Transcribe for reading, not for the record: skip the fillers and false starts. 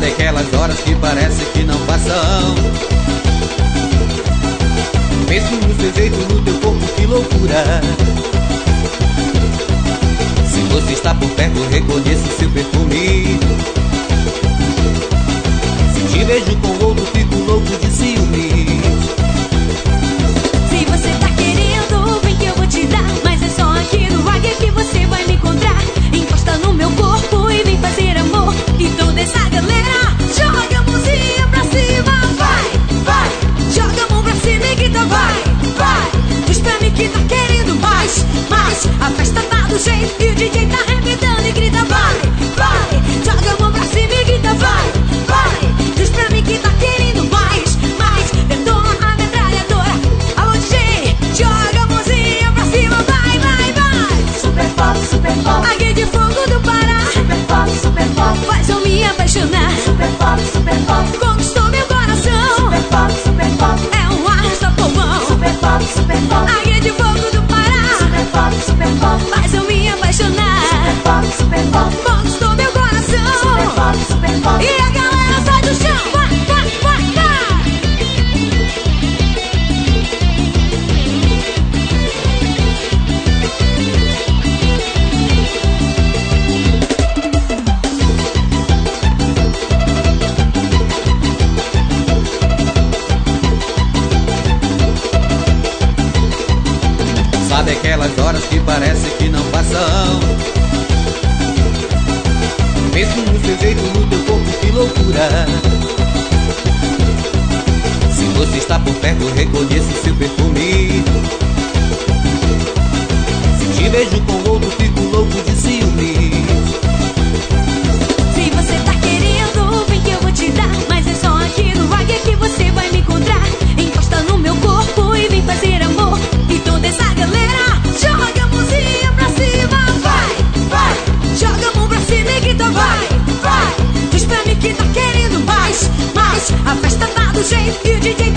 Sabe aquelas horas que parece que não passam? Penso no seu jeito, no teu corpo, que loucura. Se você está por perto, reconheço seu perfume. Se te vejo com outro, fico louco de ciúme. Se você tá querendo, vem que eu vou te dar. Mas é só aqui no Águia que você vai me encontrar. Encosta no meu corpo e vem fazer amor. E toda essa galera joga a mãozinha pra cima. Vai, vai, joga a mão pra cima e grita vai, vai. Diz pra mim que tá querendo mais, mais. A festa tá do jeito e o DJ tá arrebentando e grita vai, vai. Joga a mão pra cima e grita vai, vai. Diz pra mim que tá querendo mais, mais. Detona a metralhadora. Alô DJ, joga a mãozinha pra cima, vai, vai, vai. Super pop, super pop. Águia de Fogo do Pará. Super pop, super pop. Faz eu me apaixonar. Super pop, super pop. Conquistou meu coração. Super pop, super pop. É um arrasta-povão. Super pop, super pop. Águia de Fogo do Pará. Super pop, super pop. Faz eu me apaixonar. Super pop, super pop. Conquistou meu coração. Super pop, super pop. E a galera sai do chão. Vai, vai, vai, vai. Sabe aquelas horas que parece que não passam? Penso no seu jeito, no teu corpo, que loucura. Se você está por perto, reconheço seu perfume. Se te vejo com outro, fico louco de ciúme. Se você tá querendo, vem que eu vou te dar. Mas é só aqui no Águia que você vai me encontrar. Encosta no meu corpo e vem fazer amor. E toda essa galera joga a mãozinha pra cima. Vai, vai, joga a mão pra cima e grita vai, vai. Diz pra mim que tá querendo mais, mais. A festa tá do jeito e o DJ